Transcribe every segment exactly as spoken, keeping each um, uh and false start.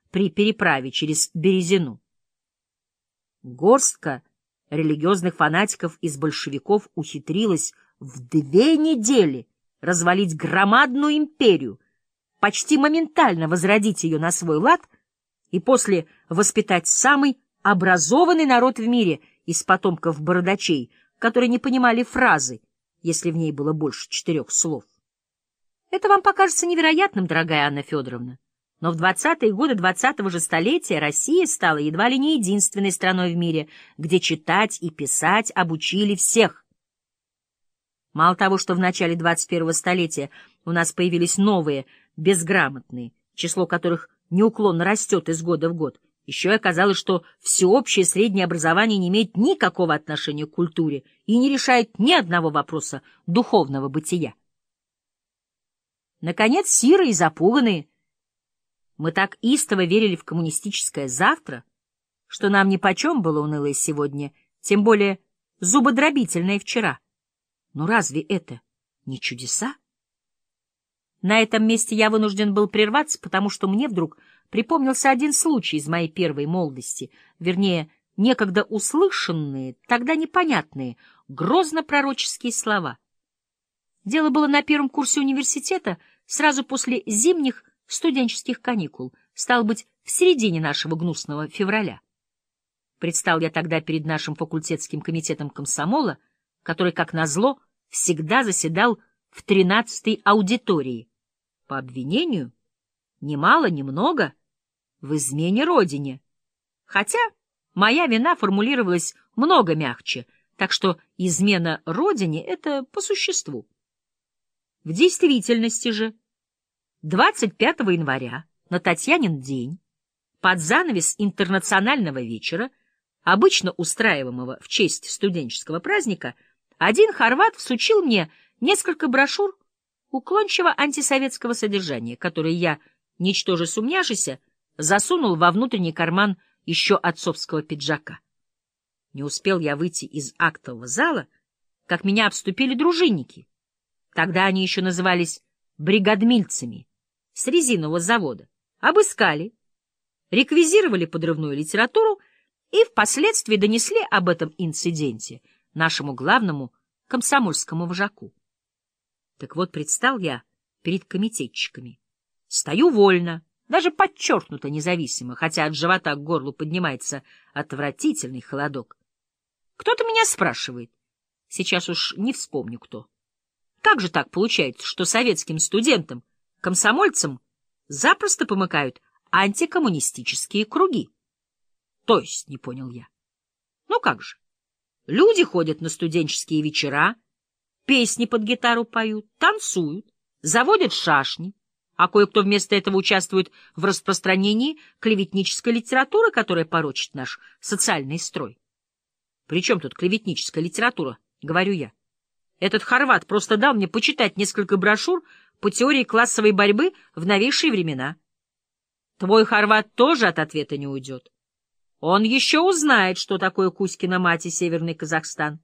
при переправе через Березину. Горстка религиозных фанатиков из большевиков ухитрилась в две недели развалить громадную империю, почти моментально возродить ее на свой лад и после воспитать самый образованный народ в мире из потомков бородачей, которые не понимали фразы, если в ней было больше четырех слов. Это вам покажется невероятным, дорогая Анна Федоровна, но в двадцатые годы двадцатого же столетия Россия стала едва ли не единственной страной в мире, где читать и писать обучили всех. Мало того, что в начале двадцать первого столетия у нас появились новые, безграмотные, число которых неуклонно растет из года в год, еще и оказалось, что всеобщее среднее образование не имеет никакого отношения к культуре и не решает ни одного вопроса духовного бытия. Наконец, сирые и запуганные, мы так истово верили в коммунистическое завтра, что нам нипочем было унылое сегодня, тем более зубодробительное вчера. Но разве это не чудеса? На этом месте я вынужден был прерваться, потому что мне вдруг припомнился один случай из моей первой молодости, вернее, некогда услышанные, тогда непонятные, грозно-пророческие слова. Дело было на первом курсе университета, сразу после зимних студенческих каникул, стало быть, в середине нашего гнусного февраля. Предстал я тогда перед нашим факультетским комитетом комсомола, который, как назло, всегда заседал в тринадцатой аудитории, по обвинению, ни мало ни много, в измене родине. Хотя моя вина формулировалась много мягче, так что измена родине — это по существу. В действительности же двадцать пятого января, на Татьянин день, под занавес интернационального вечера, обычно устраиваемого в честь студенческого праздника, один хорват всучил мне несколько брошюр уклончиво антисоветского содержания, которые я, ничтоже сумняшися, засунул во внутренний карман еще отцовского пиджака. Не успел я выйти из актового зала, как меня обступили дружинники. Тогда они еще назывались бригадмильцами, с резинового завода. Обыскали, реквизировали подрывную литературу и впоследствии донесли об этом инциденте нашему главному комсомольскому вожаку. Так вот, предстал я перед комитетчиками. Стою вольно, даже подчеркнуто независимо, хотя от живота к горлу поднимается отвратительный холодок. Кто-то меня спрашивает. Сейчас уж не вспомню, кто. Как же так получается, что советским студентам, комсомольцам запросто помыкают антикоммунистические круги? То есть, не понял я. Ну как же? Люди ходят на студенческие вечера, песни под гитару поют, танцуют, заводят шашни, а кое-кто вместо этого участвует в распространении клеветнической литературы, которая порочит наш социальный строй. При чем тут клеветническая литература, говорю я? Этот хорват просто дал мне почитать несколько брошюр по теории классовой борьбы в новейшие времена. Твой хорват тоже от ответа не уйдет. Он еще узнает, что такое Кузькина мать и Северный Казахстан.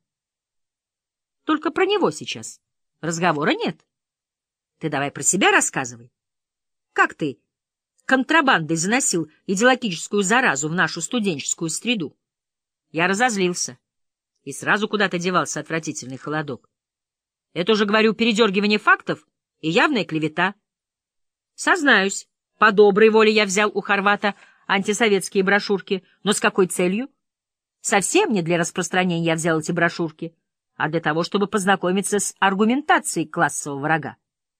Только про него сейчас разговора нет. Ты давай про себя рассказывай. Как ты контрабандой заносил идеологическую заразу в нашу студенческую среду? Я разозлился, и сразу куда-то девался отвратительный холодок. Это уже, говорю, передергивание фактов и явная клевета. Сознаюсь, по доброй воле я взял у хорвата антисоветские брошюрки, но с какой целью? Совсем не для распространения я взял эти брошюрки, а для того, чтобы познакомиться с аргументацией классового врага.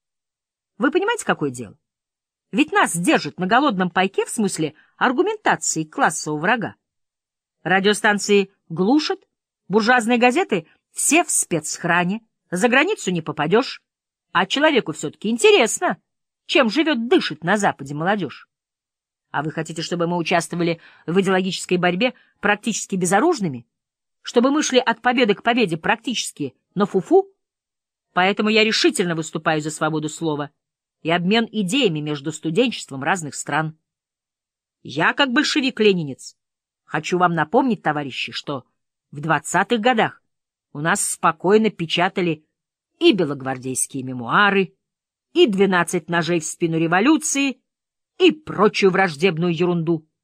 Вы понимаете, какое дело? Ведь нас держат на голодном пайке в смысле аргументации классового врага. Радиостанции глушат, буржуазные газеты все в спецхране, за границу не попадешь, а человеку все-таки интересно, чем живет, дышит на Западе молодежь. А вы хотите, чтобы мы участвовали в идеологической борьбе практически безоружными? Чтобы мы шли от победы к победе практически на фу-фу? Поэтому я решительно выступаю за свободу слова и обмен идеями между студенчеством разных стран. Я, как большевик-ленинец, хочу вам напомнить, товарищи, что в двадцатых годах у нас спокойно печатали и белогвардейские мемуары, и «Двенадцать ножей в спину революции», и прочую враждебную ерунду.